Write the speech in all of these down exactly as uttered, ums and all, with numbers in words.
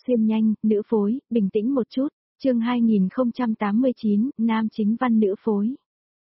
xuyên nhanh, nữ phối, bình tĩnh một chút, chương hai nghìn không trăm tám mươi chín, nam chính văn nữ phối.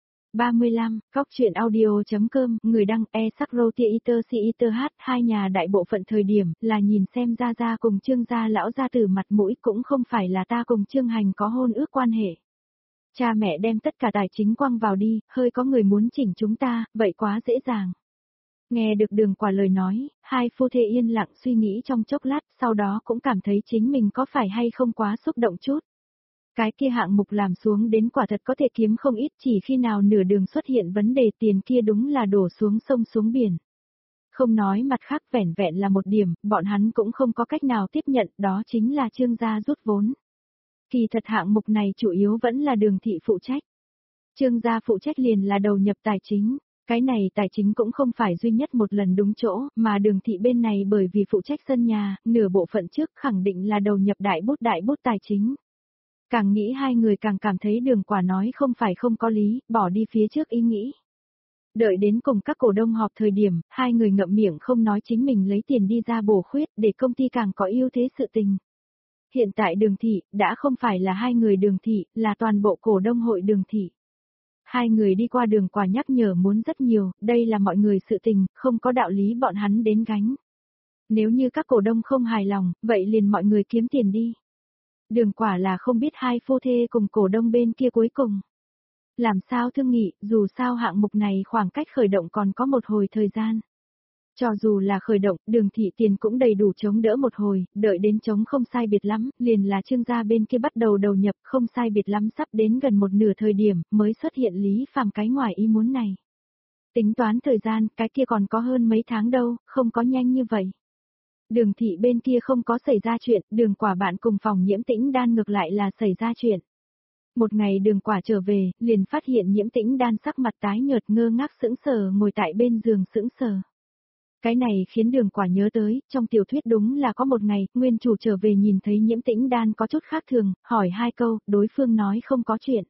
ba mươi lăm, Góc truyện audio.com, người đăng e sắc rô tia iter si iter hát, hai nhà đại bộ phận thời điểm, là nhìn xem Gia Gia cùng Trương gia lão gia tử mặt mũi cũng không phải là ta cùng Trương Hành có hôn ước quan hệ. Cha mẹ đem tất cả tài chính quăng vào đi, hơi có người muốn chỉnh chúng ta, vậy quá dễ dàng. Nghe được Đường Quả lời nói, hai phu thê yên lặng suy nghĩ trong chốc lát, sau đó cũng cảm thấy chính mình có phải hay không quá xúc động chút. Cái kia hạng mục làm xuống đến quả thật có thể kiếm không ít, chỉ khi nào nửa đường xuất hiện vấn đề tiền kia đúng là đổ xuống sông xuống biển. Không nói mặt khác, vẻn vẹn là một điểm, bọn hắn cũng không có cách nào tiếp nhận, đó chính là Trương gia rút vốn. Kỳ thật hạng mục này chủ yếu vẫn là Đường thị phụ trách. Trương gia phụ trách liền là đầu nhập tài chính. Cái này tài chính cũng không phải duy nhất một lần đúng chỗ, mà Đường thị bên này bởi vì phụ trách sân nhà, nửa bộ phận trước khẳng định là đầu nhập đại bút đại bút tài chính. Càng nghĩ hai người càng cảm thấy Đường Quả nói không phải không có lý, bỏ đi phía trước ý nghĩ. Đợi đến cùng các cổ đông họp thời điểm, hai người ngậm miệng không nói chính mình lấy tiền đi ra bổ khuyết để công ty càng có ưu thế sự tình. Hiện tại Đường thị, đã không phải là hai người Đường thị, là toàn bộ cổ đông hội Đường thị. Hai người đi qua Đường Quả nhắc nhở muốn rất nhiều, đây là mọi người sự tình, không có đạo lý bọn hắn đến gánh. Nếu như các cổ đông không hài lòng, vậy liền mọi người kiếm tiền đi. Đường Quả là không biết hai phu thê cùng cổ đông bên kia cuối cùng. Làm sao thương nghị, dù sao hạng mục này khoảng cách khởi động còn có một hồi thời gian. Cho dù là khởi động, Đường thị tiền cũng đầy đủ chống đỡ một hồi, đợi đến chống không sai biệt lắm, liền là Trương gia bên kia bắt đầu đầu nhập không sai biệt lắm sắp đến gần một nửa thời điểm, mới xuất hiện Lý Phàm cái ngoài ý muốn này. Tính toán thời gian, cái kia còn có hơn mấy tháng đâu, không có nhanh như vậy. Đường thị bên kia không có xảy ra chuyện, Đường Quả bạn cùng phòng Nhiễm Tĩnh Đan ngược lại là xảy ra chuyện. Một ngày Đường Quả trở về, liền phát hiện Nhiễm Tĩnh Đan sắc mặt tái nhợt ngơ ngác sững sờ ngồi tại bên giường sững sờ. Cái này khiến Đường Quả nhớ tới, trong tiểu thuyết đúng là có một ngày, nguyên chủ trở về nhìn thấy Nhiễm Tĩnh Đan có chút khác thường, hỏi hai câu, đối phương nói không có chuyện.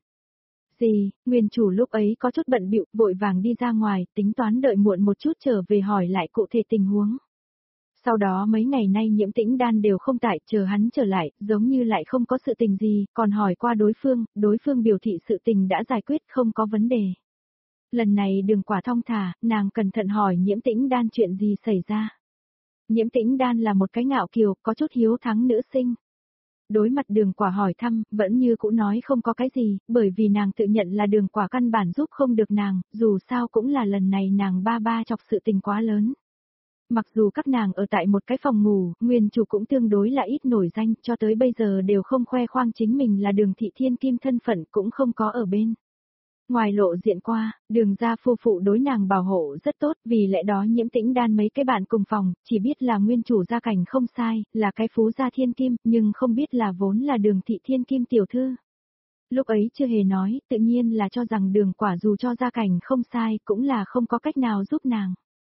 Gì, nguyên chủ lúc ấy có chút bận bịu, vội vàng đi ra ngoài, tính toán đợi muộn một chút trở về hỏi lại cụ thể tình huống. Sau đó mấy ngày nay Nhiễm Tĩnh Đan đều không tại, chờ hắn trở lại, giống như lại không có sự tình gì, còn hỏi qua đối phương, đối phương biểu thị sự tình đã giải quyết không có vấn đề. Lần này Đường Quả thong thả, nàng cẩn thận hỏi Nhiễm Tĩnh Đan chuyện gì xảy ra. Nhiễm Tĩnh Đan là một cái ngạo kiều, có chút hiếu thắng nữ sinh. Đối mặt Đường Quả hỏi thăm, vẫn như cũ nói không có cái gì, bởi vì nàng tự nhận là Đường Quả căn bản giúp không được nàng, dù sao cũng là lần này nàng ba ba chọc sự tình quá lớn. Mặc dù các nàng ở tại một cái phòng ngủ, nguyên chủ cũng tương đối là ít nổi danh, cho tới bây giờ đều không khoe khoang chính mình là Đường thị thiên kim thân phận cũng không có ở bên. Ngoài lộ diện qua, Đường gia phu phụ đối nàng bảo hộ rất tốt, vì lẽ đó Nhiễm Tĩnh Đan mấy cái bạn cùng phòng, chỉ biết là nguyên chủ gia cảnh không sai, là cái phú gia thiên kim, nhưng không biết là vốn là Đường thị thiên kim tiểu thư. Lúc ấy chưa hề nói, tự nhiên là cho rằng Đường Quả dù cho gia cảnh không sai, cũng là không có cách nào giúp nàng.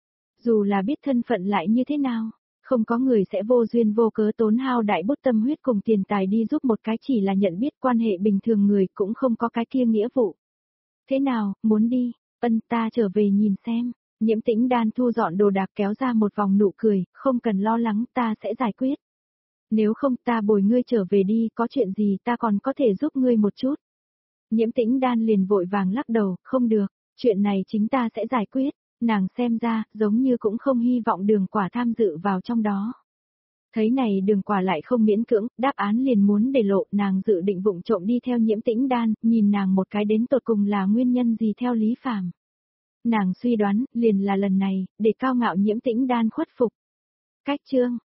Dù là biết thân phận lại như thế nào, không có người sẽ vô duyên vô cớ tốn hao đại bút tâm huyết cùng tiền tài đi giúp một cái chỉ là nhận biết quan hệ bình thường người cũng không có cái kia nghĩa vụ. Thế nào, muốn đi, ân ta trở về nhìn xem, Nhiễm Tĩnh Đan thu dọn đồ đạc kéo ra một vòng nụ cười, không cần lo lắng ta sẽ giải quyết. Nếu không ta bồi ngươi trở về đi, có chuyện gì ta còn có thể giúp ngươi một chút. Nhiễm Tĩnh Đan liền vội vàng lắc đầu, không được, chuyện này chính ta sẽ giải quyết. Nàng xem ra, giống như cũng không hy vọng Đường Quả tham dự vào trong đó. Thấy này Đường Quả lại không miễn cưỡng, đáp án liền muốn để lộ, nàng dự định vụng trộm đi theo Nhiễm Tĩnh Đan, nhìn nàng một cái đến tột cùng là nguyên nhân gì theo Lý Phàm. Nàng suy đoán, liền là lần này, để cao ngạo Nhiễm Tĩnh Đan khuất phục. Cách chương,